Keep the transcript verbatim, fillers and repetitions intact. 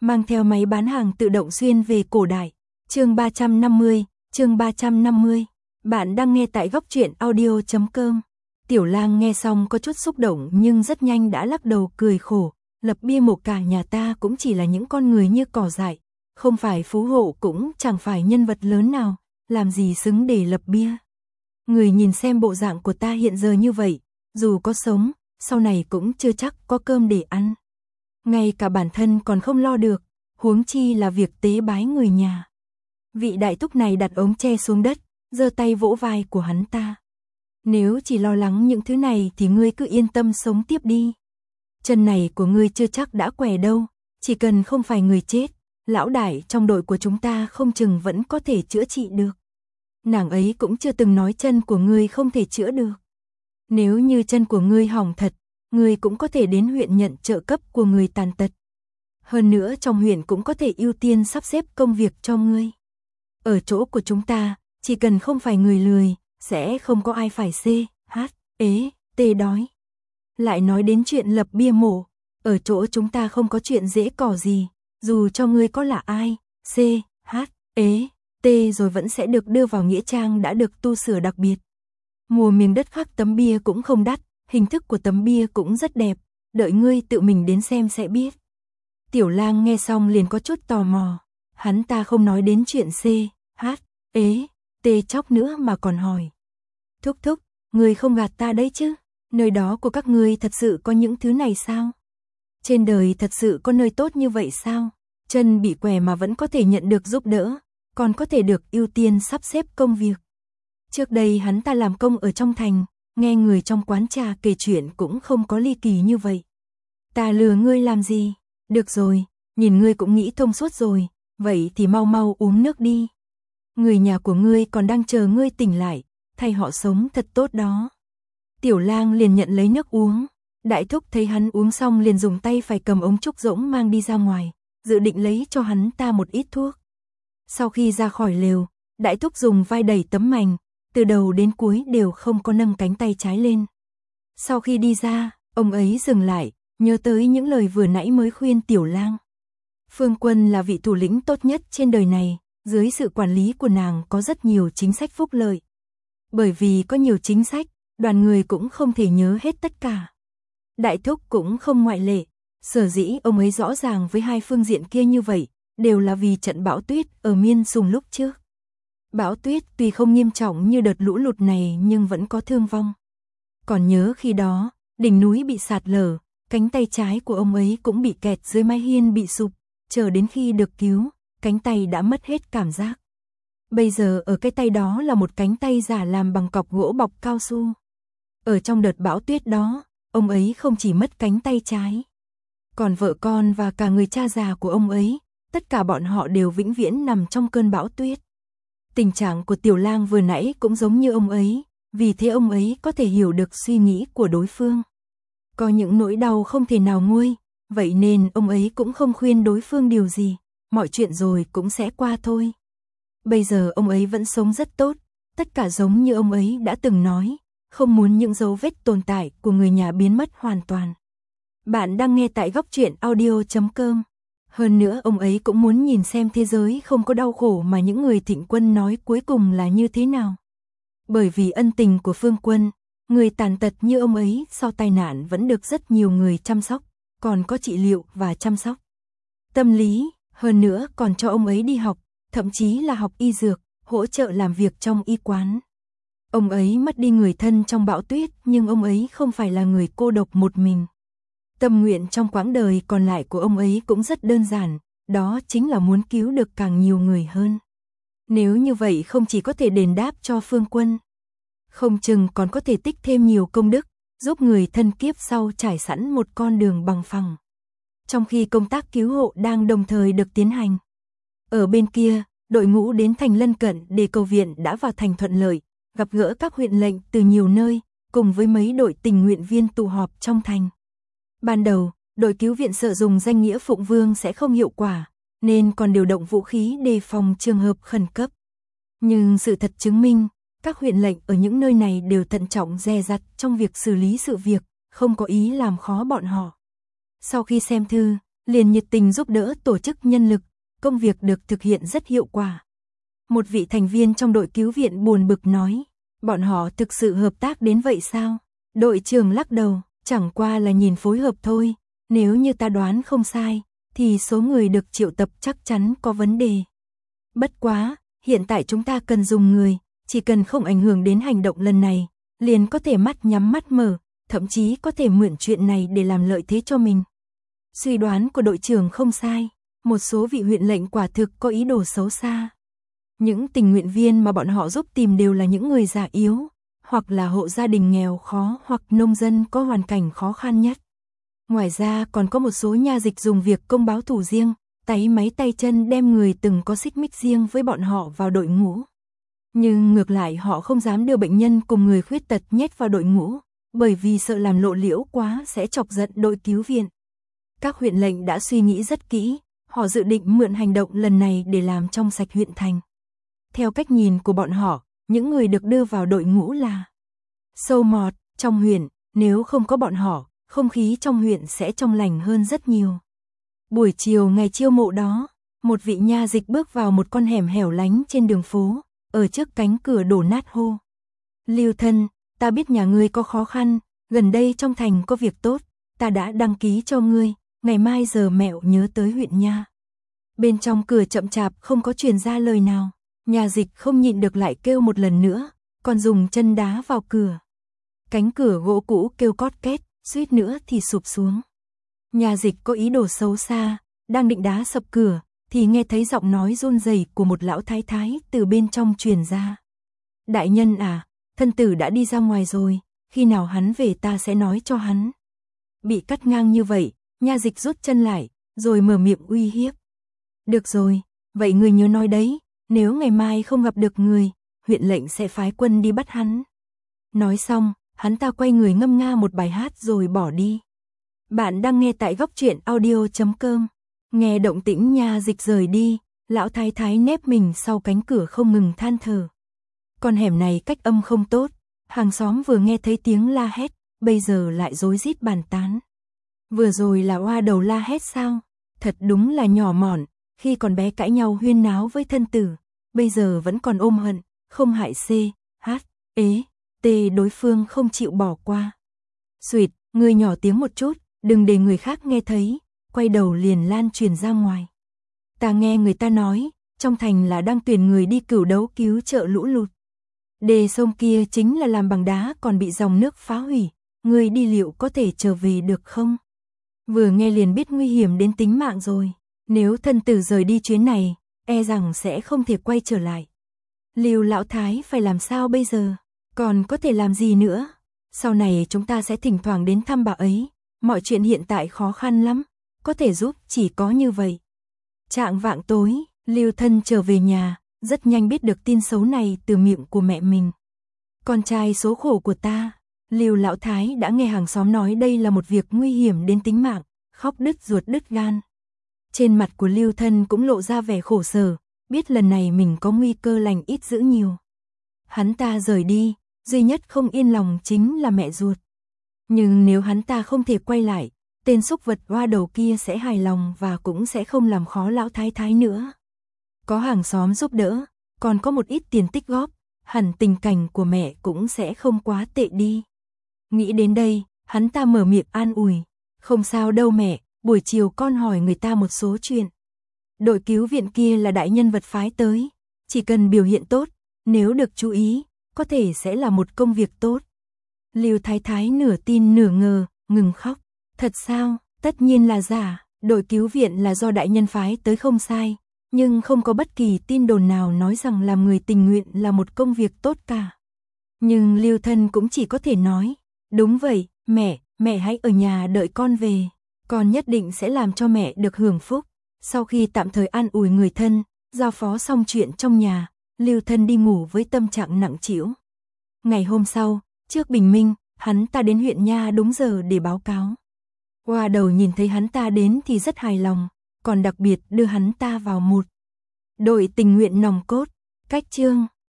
mang theo máy bán hàng tự động xuyên về cổ đại. Chương ba trăm năm mươi, chương ba trăm năm mươi. Bạn đang nghe tại góc truyện audio chấm com. Tiểu Lang nghe xong có chút xúc động nhưng rất nhanh đã lắc đầu cười khổ, lập bia mộ cả nhà ta cũng chỉ là những con người như cỏ dại, không phải phú hộ cũng chẳng phải nhân vật lớn nào, làm gì xứng để lập bia. Người nhìn xem bộ dạng của ta hiện giờ như vậy, dù có sống, sau này cũng chưa chắc có cơm để ăn. Ngay cả bản thân còn không lo được, huống chi là việc tế bái người nhà. Vị đại thúc này đặt ống tre xuống đất, giơ tay vỗ vai của hắn ta. Nếu chỉ lo lắng những thứ này thì ngươi cứ yên tâm sống tiếp đi. Chân này của ngươi chưa chắc đã què đâu, chỉ cần không phải người chết, lão đại trong đội của chúng ta không chừng vẫn có thể chữa trị được. Nàng ấy cũng chưa từng nói chân của ngươi không thể chữa được. Nếu như chân của ngươi hỏng thật, ngươi cũng có thể đến huyện nhận trợ cấp của người tàn tật. Hơn nữa trong huyện cũng có thể ưu tiên sắp xếp công việc cho ngươi. Ở chỗ của chúng ta, chỉ cần không phải người lười, sẽ không có ai phải xê, hát, ế, tê đói. Lại nói đến chuyện lập bia mộ, ở chỗ chúng ta không có chuyện dễ cỏ gì, dù cho ngươi có là ai, xê, hát, ế, tê rồi vẫn sẽ được đưa vào nghĩa trang đã được tu sửa đặc biệt. Mua miếng đất khắc tấm bia cũng không đắt, hình thức của tấm bia cũng rất đẹp, đợi ngươi tự mình đến xem sẽ biết. Tiểu Lang nghe xong liền có chút tò mò, hắn ta không nói đến chuyện xê, hát, ế, tê chóc nữa mà còn hỏi. Thúc thúc, ngươi không gạt ta đấy chứ, nơi đó của các ngươi thật sự có những thứ này sao? Trên đời thật sự có nơi tốt như vậy sao? Chân bị què mà vẫn có thể nhận được giúp đỡ, còn có thể được ưu tiên sắp xếp công việc. Trước đây hắn ta làm công ở trong thành, nghe người trong quán trà kể chuyện cũng không có ly kỳ như vậy. Ta lừa ngươi làm gì? Được rồi, nhìn ngươi cũng nghĩ thông suốt rồi, vậy thì mau mau uống nước đi. Người nhà của ngươi còn đang chờ ngươi tỉnh lại, thay họ sống thật tốt đó. Tiểu Lang liền nhận lấy nước uống, đại thúc thấy hắn uống xong liền dùng tay phải cầm ống trúc rỗng mang đi ra ngoài, dự định lấy cho hắn ta một ít thuốc. Sau khi ra khỏi lều, đại thúc dùng vai đẩy tấm mành, từ đầu đến cuối đều không có nâng cánh tay trái lên. Sau khi đi ra, ông ấy dừng lại, nhớ tới những lời vừa nãy mới khuyên Tiểu Lang. Phương Quân là vị thủ lĩnh tốt nhất trên đời này, dưới sự quản lý của nàng có rất nhiều chính sách phúc lợi. Bởi vì có nhiều chính sách, đoàn người cũng không thể nhớ hết tất cả. Đại thúc cũng không ngoại lệ, sở dĩ ông ấy rõ ràng với hai phương diện kia như vậy, đều là vì trận bão tuyết ở Miên Sùng lúc trước. Bão tuyết tuy không nghiêm trọng như đợt lũ lụt này nhưng vẫn có thương vong. Còn nhớ khi đó, đỉnh núi bị sạt lở, cánh tay trái của ông ấy cũng bị kẹt dưới mái hiên bị sụp, chờ đến khi được cứu, cánh tay đã mất hết cảm giác. Bây giờ ở cái tay đó là một cánh tay giả làm bằng cọc gỗ bọc cao su. Ở trong đợt bão tuyết đó, ông ấy không chỉ mất cánh tay trái, còn vợ con và cả người cha già của ông ấy, tất cả bọn họ đều vĩnh viễn nằm trong cơn bão tuyết. Tình trạng của Tiểu Lang vừa nãy cũng giống như ông ấy, vì thế ông ấy có thể hiểu được suy nghĩ của đối phương. Có những nỗi đau không thể nào nguôi, vậy nên ông ấy cũng không khuyên đối phương điều gì, mọi chuyện rồi cũng sẽ qua thôi. Bây giờ ông ấy vẫn sống rất tốt, tất cả giống như ông ấy đã từng nói, không muốn những dấu vết tồn tại của người nhà biến mất hoàn toàn. Bạn đang nghe tại góc truyện audio chấm com. Hơn nữa ông ấy cũng muốn nhìn xem thế giới không có đau khổ mà những người Thịnh Quân nói cuối cùng là như thế nào. Bởi vì ân tình của Phương Quân, người tàn tật như ông ấy sau tai nạn vẫn được rất nhiều người chăm sóc, còn có trị liệu và chăm sóc tâm lý, hơn nữa còn cho ông ấy đi học, thậm chí là học y dược, hỗ trợ làm việc trong y quán. Ông ấy mất đi người thân trong bão tuyết nhưng ông ấy không phải là người cô độc một mình. Tâm nguyện trong quãng đời còn lại của ông ấy cũng rất đơn giản, đó chính là muốn cứu được càng nhiều người hơn. Nếu như vậy không chỉ có thể đền đáp cho Phương Quân, không chừng còn có thể tích thêm nhiều công đức, giúp người thân kiếp sau trải sẵn một con đường bằng phẳng. Trong khi công tác cứu hộ đang đồng thời được tiến hành. Ở bên kia, đội ngũ đến thành lân cận để cầu viện đã vào thành thuận lợi, gặp gỡ các huyện lệnh từ nhiều nơi, cùng với mấy đội tình nguyện viên tụ họp trong thành. Ban đầu, đội cứu viện sợ dùng danh nghĩa Phụng Vương sẽ không hiệu quả, nên còn điều động vũ khí đề phòng trường hợp khẩn cấp. Nhưng sự thật chứng minh, các huyện lệnh ở những nơi này đều thận trọng dè dặt trong việc xử lý sự việc, không có ý làm khó bọn họ. Sau khi xem thư, liền nhiệt tình giúp đỡ tổ chức nhân lực, công việc được thực hiện rất hiệu quả. Một vị thành viên trong đội cứu viện buồn bực nói, bọn họ thực sự hợp tác đến vậy sao? Đội trưởng lắc đầu, chẳng qua là nhìn phối hợp thôi, nếu như ta đoán không sai, thì số người được triệu tập chắc chắn có vấn đề. Bất quá, hiện tại chúng ta cần dùng người, chỉ cần không ảnh hưởng đến hành động lần này, liền có thể mắt nhắm mắt mở, thậm chí có thể mượn chuyện này để làm lợi thế cho mình. Suy đoán của đội trưởng không sai, một số vị huyện lệnh quả thực có ý đồ xấu xa. Những tình nguyện viên mà bọn họ giúp tìm đều là những người già yếu, hoặc là hộ gia đình nghèo khó hoặc nông dân có hoàn cảnh khó khăn nhất. Ngoài ra còn có một số nha dịch dùng việc công báo thù riêng, táy máy tay chân đem người từng có xích mích riêng với bọn họ vào đội ngũ. Nhưng ngược lại họ không dám đưa bệnh nhân cùng người khuyết tật nhét vào đội ngũ, bởi vì sợ làm lộ liễu quá sẽ chọc giận đội cứu viện. Các huyện lệnh đã suy nghĩ rất kỹ, họ dự định mượn hành động lần này để làm trong sạch huyện thành. Theo cách nhìn của bọn họ, những người được đưa vào đội ngũ là sâu mọt trong huyện, nếu không có bọn họ, không khí trong huyện sẽ trong lành hơn rất nhiều. Buổi chiều ngày chiêu mộ đó, một vị nha dịch bước vào một con hẻm hẻo lánh trên đường phố, ở trước cánh cửa đổ nát hô. Lưu thân, ta biết nhà ngươi có khó khăn, gần đây trong thành có việc tốt, ta đã đăng ký cho ngươi, ngày mai giờ mẹo nhớ tới huyện nha. Bên trong cửa chậm chạp không có truyền ra lời nào, nhà dịch không nhịn được lại kêu một lần nữa, còn dùng chân đá vào cửa. Cánh cửa gỗ cũ kêu cót két, suýt nữa thì sụp xuống. Nhà dịch có ý đồ xấu xa, đang định đá sập cửa, thì nghe thấy giọng nói run rẩy của một lão thái thái từ bên trong truyền ra. Đại nhân à, thân tử đã đi ra ngoài rồi, khi nào hắn về ta sẽ nói cho hắn. Bị cắt ngang như vậy, nha dịch rút chân lại, rồi mở miệng uy hiếp. Được rồi, vậy người nhớ nói đấy, nếu ngày mai không gặp được người, huyện lệnh sẽ phái quân đi bắt hắn. Nói xong, hắn ta quay người ngâm nga một bài hát rồi bỏ đi. Bạn đang nghe tại góc truyện audio chấm com. Nghe động tĩnh nha dịch rời đi, lão thái thái nép mình sau cánh cửa không ngừng than thở. Con hẻm này cách âm không tốt, hàng xóm vừa nghe thấy tiếng la hét, bây giờ lại rối rít bàn tán. Vừa rồi là oa đầu la hét sao? Thật đúng là nhỏ mọn, khi còn bé cãi nhau huyên náo với thân tử, bây giờ vẫn còn ôm hận, không hại c, h, ế, t đối phương không chịu bỏ qua. Xuyệt, ngươi nhỏ tiếng một chút, đừng để người khác nghe thấy, quay đầu liền lan truyền ra ngoài. Ta nghe người ta nói, trong thành là đang tuyển người đi cửu đấu cứu trợ lũ lụt. Đê sông kia chính là làm bằng đá còn bị dòng nước phá hủy, ngươi đi liệu có thể trở về được không? Vừa nghe liền biết nguy hiểm đến tính mạng rồi, nếu thân tử rời đi chuyến này, e rằng sẽ không thể quay trở lại. Lưu lão thái phải làm sao bây giờ? Còn có thể làm gì nữa? Sau này chúng ta sẽ thỉnh thoảng đến thăm bà ấy, mọi chuyện hiện tại khó khăn lắm, có thể giúp chỉ có như vậy. Trạng vạng tối, Lưu thân trở về nhà, rất nhanh biết được tin xấu này từ miệng của mẹ mình. Con trai số khổ của ta, Lưu lão thái đã nghe hàng xóm nói đây là một việc nguy hiểm đến tính mạng, khóc đứt ruột đứt gan. Trên mặt của Lưu thân cũng lộ ra vẻ khổ sở, biết lần này mình có nguy cơ lành ít dữ nhiều. Hắn ta rời đi, duy nhất không yên lòng chính là mẹ ruột. Nhưng nếu hắn ta không thể quay lại, tên súc vật oa đầu kia sẽ hài lòng và cũng sẽ không làm khó lão thái thái nữa. Có hàng xóm giúp đỡ, còn có một ít tiền tích góp, hẳn tình cảnh của mẹ cũng sẽ không quá tệ đi. Nghĩ đến đây, hắn ta mở miệng an ủi. Không sao đâu mẹ, buổi chiều con hỏi người ta một số chuyện. Đội cứu viện kia là đại nhân vật phái tới, chỉ cần biểu hiện tốt, nếu được chú ý, có thể sẽ là một công việc tốt. Lưu thái thái nửa tin nửa ngờ, ngừng khóc. Thật sao? Tất nhiên là giả, đội cứu viện là do đại nhân phái tới không sai, nhưng không có bất kỳ tin đồn nào nói rằng làm người tình nguyện là một công việc tốt cả. Nhưng Lưu thân cũng chỉ có thể nói, đúng vậy, mẹ, mẹ hãy ở nhà đợi con về, con nhất định sẽ làm cho mẹ được hưởng phúc. Sau khi tạm thời an ủi người thân, giao phó xong chuyện trong nhà, Lưu thân đi ngủ với tâm trạng nặng trĩu. Ngày hôm sau, trước bình minh, hắn ta đến huyện nha đúng giờ để báo cáo. Oa đầu nhìn thấy hắn ta đến thì rất hài lòng, còn đặc biệt đưa hắn ta vào một đội tình nguyện nòng cốt. Cách chương